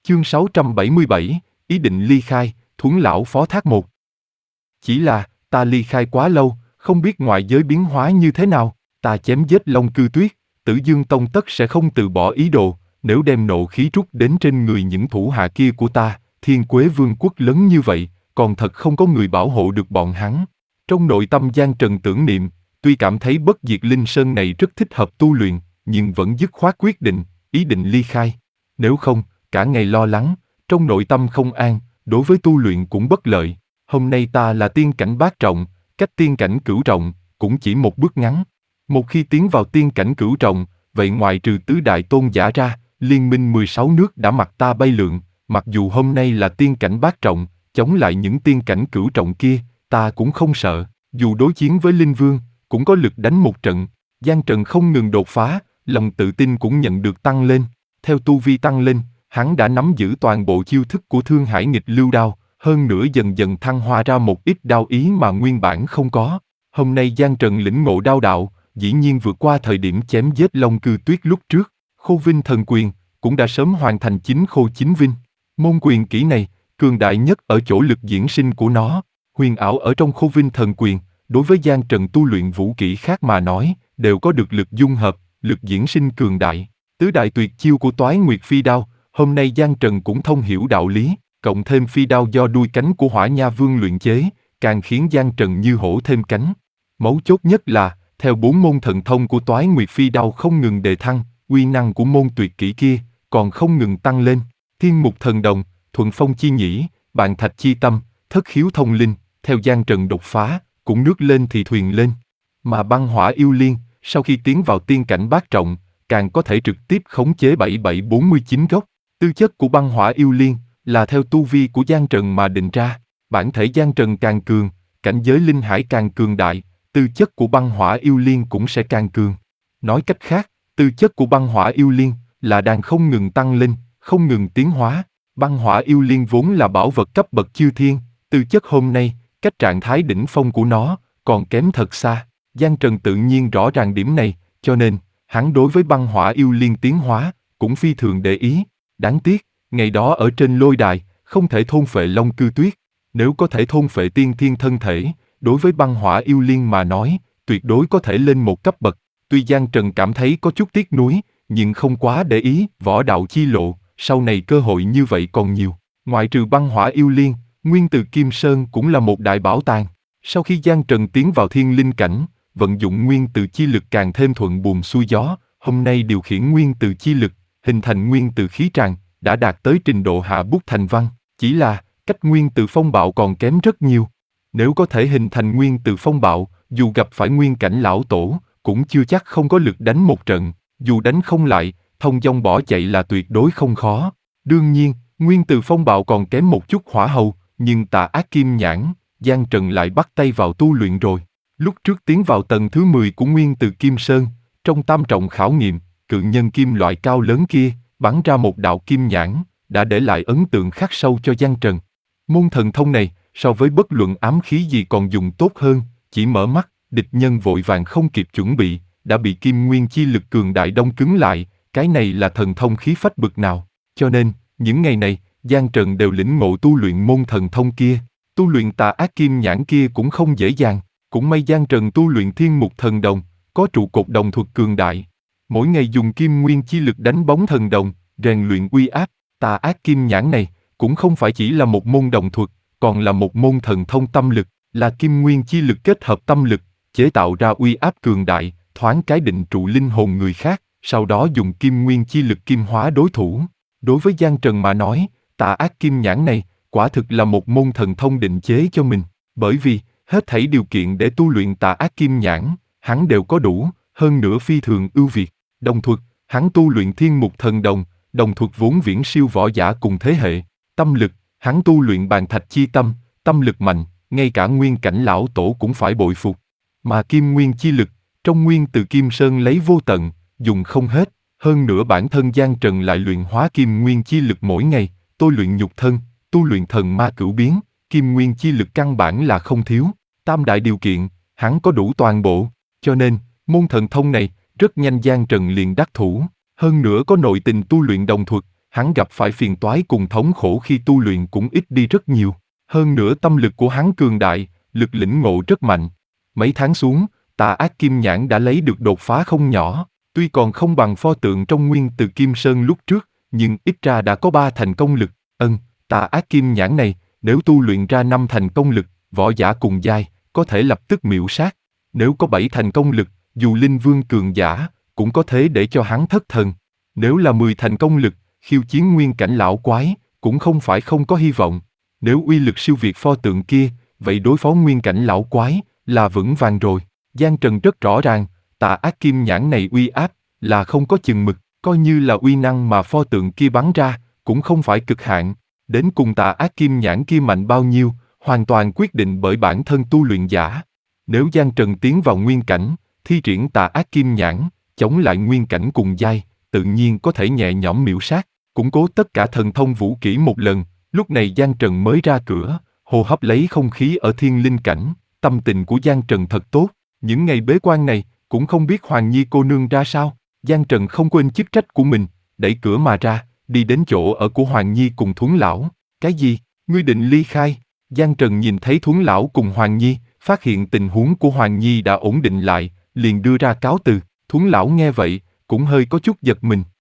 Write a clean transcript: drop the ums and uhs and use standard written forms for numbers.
Chương 677, ý định ly khai, Thuấn lão phó thác 1. Chỉ là, ta ly khai quá lâu, không biết ngoại giới biến hóa như thế nào, ta chém giết Long Cư Tuyết, Tử Dương Tông tất sẽ không từ bỏ ý đồ, nếu đem nộ khí trút đến trên người những thủ hạ kia của ta, Thiên Quế Vương quốc lớn như vậy, còn thật không có người bảo hộ được bọn hắn. Trong nội tâm Giang Trần tưởng niệm, tuy cảm thấy bất diệt linh sơn này rất thích hợp tu luyện, nhưng vẫn dứt khoát quyết định, ý định ly khai. Nếu không, cả ngày lo lắng, trong nội tâm không an, đối với tu luyện cũng bất lợi. Hôm nay ta là tiên cảnh bát trọng, cách tiên cảnh cửu trọng, cũng chỉ một bước ngắn. Một khi tiến vào tiên cảnh cửu trọng, vậy ngoại trừ tứ đại tôn giả ra, liên minh 16 nước đã mặc ta bay lượn, mặc dù hôm nay là tiên cảnh bát trọng, chống lại những tiên cảnh cửu trọng kia, ta cũng không sợ, dù đối chiến với Linh Vương, cũng có lực đánh một trận. Giang Trần không ngừng đột phá, lòng tự tin cũng nhận được tăng lên. Theo tu vi tăng lên, hắn đã nắm giữ toàn bộ chiêu thức của Thương Hải Nghịch Lưu Đao, hơn nữa dần dần thăng hoa ra một ít đao ý mà nguyên bản không có. Hôm nay Giang Trần lĩnh ngộ đao đạo, dĩ nhiên vượt qua thời điểm chém giết Long Cư Tuyết lúc trước. Khô Vinh Thần Quyền cũng đã sớm hoàn thành chính khô chính vinh. Môn quyền kỹ này, cường đại nhất ở chỗ lực diễn sinh của nó, huyền ảo ở trong Khô Vinh Thần Quyền, đối với Giang Trần tu luyện vũ kỹ khác mà nói, đều có được lực dung hợp, lực diễn sinh cường đại. Tứ đại tuyệt chiêu của Toái Nguyệt Phi Đao, hôm nay Giang Trần cũng thông hiểu đạo lý, cộng thêm phi đao do đuôi cánh của Hỏa Nha Vương luyện chế, càng khiến Giang Trần như hổ thêm cánh. Mấu chốt nhất là, theo 4 môn thần thông của Toái Nguyệt Phi Đao không ngừng đề thăng, uy năng của môn tuyệt kỹ kia còn không ngừng tăng lên. Thiên Mục Thần Đồng, Thuận Phong Chi Nhĩ, Bạn Thạch Chi Tâm, Thất Khiếu Thông Linh, theo Giang Trần đột phá, cũng nước lên thì thuyền lên. Mà Băng Hỏa Yêu Liên, sau khi tiến vào tiên cảnh bát trọng, càng có thể trực tiếp khống chế 7749 gốc. Tư chất của Băng Hỏa Yêu Liên là theo tu vi của Giang Trần mà định ra. Bản thể Giang Trần càng cường, cảnh giới linh hải càng cường đại, tư chất của Băng Hỏa Yêu Liên cũng sẽ càng cường. Nói cách khác, tư chất của Băng Hỏa Yêu Liên là đang không ngừng tăng lên, không ngừng tiến hóa. Băng Hỏa Yêu Liên vốn là bảo vật cấp bậc chư thiên, tư chất hôm nay, cách trạng thái đỉnh phong của nó còn kém thật xa. Giang Trần tự nhiên rõ ràng điểm này, cho nên hắn đối với Băng Hỏa Yêu Liên tiến hóa cũng phi thường để ý. Đáng tiếc, ngày đó ở trên lôi đài, không thể thôn phệ Long Cư Tuyết. Nếu có thể thôn phệ tiên thiên thân thể, đối với Băng Hỏa Yêu Liên mà nói, tuyệt đối có thể lên một cấp bậc. Tuy Giang Trần cảm thấy có chút tiếc nuối, nhưng không quá để ý. Võ đạo chi lộ, sau này cơ hội như vậy còn nhiều. Ngoại trừ Băng Hỏa Yêu Liên, Nguyên Từ Kim Sơn cũng là một đại bảo tàng. Sau khi Giang Trần tiến vào thiên linh cảnh, vận dụng Nguyên Từ chi lực càng thêm thuận buồm xuôi gió. Hôm nay điều khiển Nguyên Từ chi lực, hình thành Nguyên Từ khí tràng, đã đạt tới trình độ hạ bút thành văn. Chỉ là, cách Nguyên Từ phong bạo còn kém rất nhiều. Nếu có thể hình thành Nguyên Từ phong bạo, dù gặp phải nguyên cảnh lão tổ, cũng chưa chắc không có lực đánh một trận. Dù đánh không lại, thông dong bỏ chạy là tuyệt đối không khó. Đương nhiên, Nguyên Từ phong bạo còn kém một chút hỏa hầu, nhưng Tà Ác Kim Nhãn, Giang Trần lại bắt tay vào tu luyện rồi. Lúc trước tiến vào tầng thứ 10 của Nguyên Từ Kim Sơn, trong tam trọng khảo nghiệm, cự nhân kim loại cao lớn kia bắn ra một đạo kim nhãn, đã để lại ấn tượng khắc sâu cho Giang Trần. Môn thần thông này, so với bất luận ám khí gì còn dùng tốt hơn, chỉ mở mắt, địch nhân vội vàng không kịp chuẩn bị, đã bị kim nguyên chi lực cường đại đông cứng lại, cái này là thần thông khí phách bực nào. Cho nên, những ngày này, Giang Trần đều lĩnh ngộ tu luyện môn thần thông kia, tu luyện Tà Ác Kim Nhãn kia cũng không dễ dàng, cũng may Giang Trần tu luyện Thiên Mục Thần Đồng, có trụ cột đồng thuật cường đại. Mỗi ngày dùng kim nguyên chi lực đánh bóng thần đồng, rèn luyện uy áp. Tà Ác Kim Nhãn này cũng không phải chỉ là một môn đồng thuật, còn là một môn thần thông tâm lực, là kim nguyên chi lực kết hợp tâm lực, chế tạo ra uy áp cường đại, thoáng cái định trụ linh hồn người khác, sau đó dùng kim nguyên chi lực kim hóa đối thủ. Đối với Giang Trần mà nói, Tà Ác Kim Nhãn này quả thực là một môn thần thông định chế cho mình, bởi vì hết thảy điều kiện để tu luyện Tà Ác Kim Nhãn, hắn đều có đủ, hơn nữa phi thường ưu việt. Đồng thuật, hắn tu luyện Thiên Mục Thần Đồng, đồng thuật vốn viễn siêu võ giả cùng thế hệ. Tâm lực, hắn tu luyện Bàn Thạch Chi Tâm, tâm lực mạnh, ngay cả nguyên cảnh lão tổ cũng phải bội phục. Mà kim nguyên chi lực, trong Nguyên Từ Kim Sơn lấy vô tận, dùng không hết, hơn nữa bản thân Giang Trần lại luyện hóa kim nguyên chi lực mỗi ngày, tôi luyện nhục thân, tu luyện thần ma cửu biến, kim nguyên chi lực căn bản là không thiếu. Tam đại điều kiện, hắn có đủ toàn bộ, cho nên, môn thần thông này, rất nhanh Giang Trần liền đắc thủ, hơn nữa có nội tình tu luyện đồng thuật, hắn gặp phải phiền toái cùng thống khổ khi tu luyện cũng ít đi rất nhiều. Hơn nữa tâm lực của hắn cường đại, lực lĩnh ngộ rất mạnh. Mấy tháng xuống, Tà Ác Kim Nhãn đã lấy được đột phá không nhỏ, tuy còn không bằng pho tượng trong Nguyên Từ Kim Sơn lúc trước, nhưng ít ra đã có 3 thành công lực. Tà Ác Kim Nhãn này, nếu tu luyện ra 5 thành công lực, võ giả cùng giai, có thể lập tức miểu sát. Nếu có 7 thành công lực, dù linh vương cường giả, cũng có thể để cho hắn thất thần. Nếu là 10 thành công lực, khiêu chiến nguyên cảnh lão quái, cũng không phải không có hy vọng. Nếu uy lực siêu việt pho tượng kia, vậy đối phó nguyên cảnh lão quái, là vững vàng rồi. Giang Trần rất rõ ràng, Tà Ác Kim Nhãn này uy áp, là không có chừng mực, coi như là uy năng mà pho tượng kia bắn ra, cũng không phải cực hạn. Đến cùng Tà Ác Kim Nhãn kia mạnh bao nhiêu, hoàn toàn quyết định bởi bản thân tu luyện giả. Nếu Giang Trần tiến vào nguyên cảnh, thi triển Tà Ác Kim Nhãn, chống lại nguyên cảnh cùng giai, tự nhiên có thể nhẹ nhõm miểu sát, củng cố tất cả thần thông vũ kỹ một lần. Lúc này Giang Trần mới ra cửa, hô hấp lấy không khí ở thiên linh cảnh, tâm tình của Giang Trần thật tốt. Những ngày bế quan này, cũng không biết Hoàng Nhi cô nương ra sao. Giang Trần không quên chức trách của mình, đẩy cửa mà ra, đi đến chỗ ở của Hoàng Nhi cùng Thuấn Lão. Cái gì? Ngươi định ly khai? Giang Trần nhìn thấy Thuấn Lão cùng Hoàng Nhi, phát hiện tình huống của Hoàng Nhi đã ổn định lại, liền đưa ra cáo từ. Thuấn Lão nghe vậy, cũng hơi có chút giật mình.